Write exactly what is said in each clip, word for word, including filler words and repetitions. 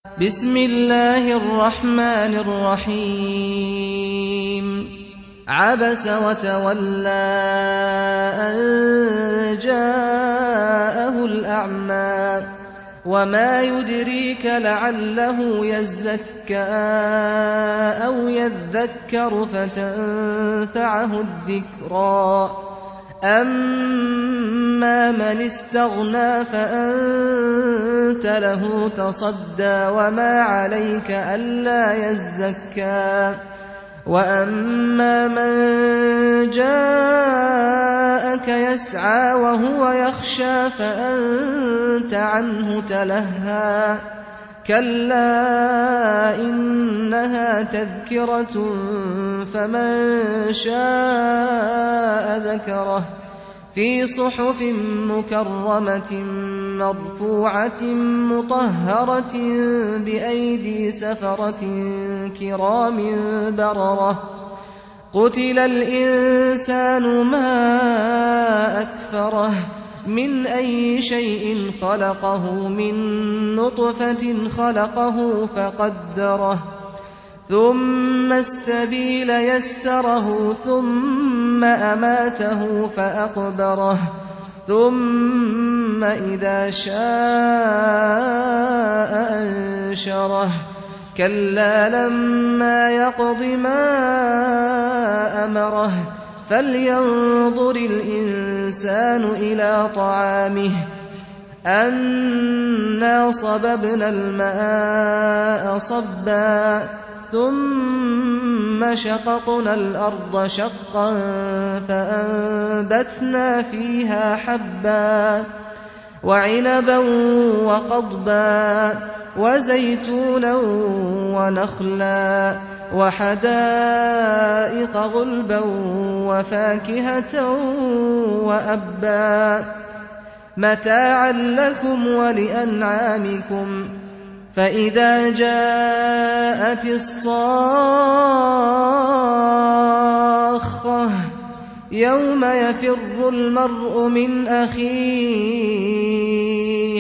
بسم الله الرحمن الرحيم عبس وتولى أن جاءه الأعمى وما يدريك لعله يزكى أو يذكر فتنفعه الذكرى أما من استغنى فأنت له تصدى وما عليك ألا يزكى وأما من جاءك يسعى وهو يخشى فأنت عنه تلهى كلا إنها تذكرة فمن شاء ذكره في صحف مكرمة مرفوعة مطهرة بأيدي سفرة كرام بررة قتل الإنسان ما أكفره من أي شيء خلقه من نطفة خلقه فقدره ثم السبيل يسره ثم أماته فأقبره ثم إذا شاء أنشره كلا لما يقض ما أمره فلينظر الإنسان إلى طعامه أنا صببنا الماء صبا ثم شققنا الأرض شقا فأنبتنا فيها حبا وعنبا وقضبا وزيتونا ونخلا وحدائق غلبا وفاكهة وأبا متاعا لكم ولأنعامكم فإذا جاءت الصاخة يوم يفر المرء من أخيه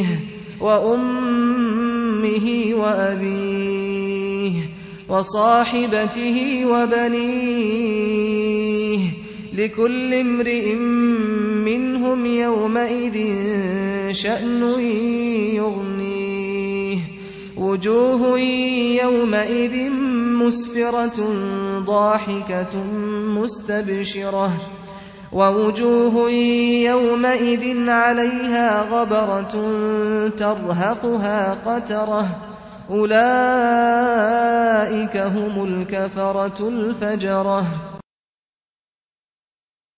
وأمه وأبيه وصاحبته وبنيه لكل امرئ منهم يومئذ شأن يغنيه وجوه يومئذ مسفرة ضاحكة مستبشرة ووجوه يومئذ عليها غبرة ترهقها قترة أولئك هم الكفرة الفجرة.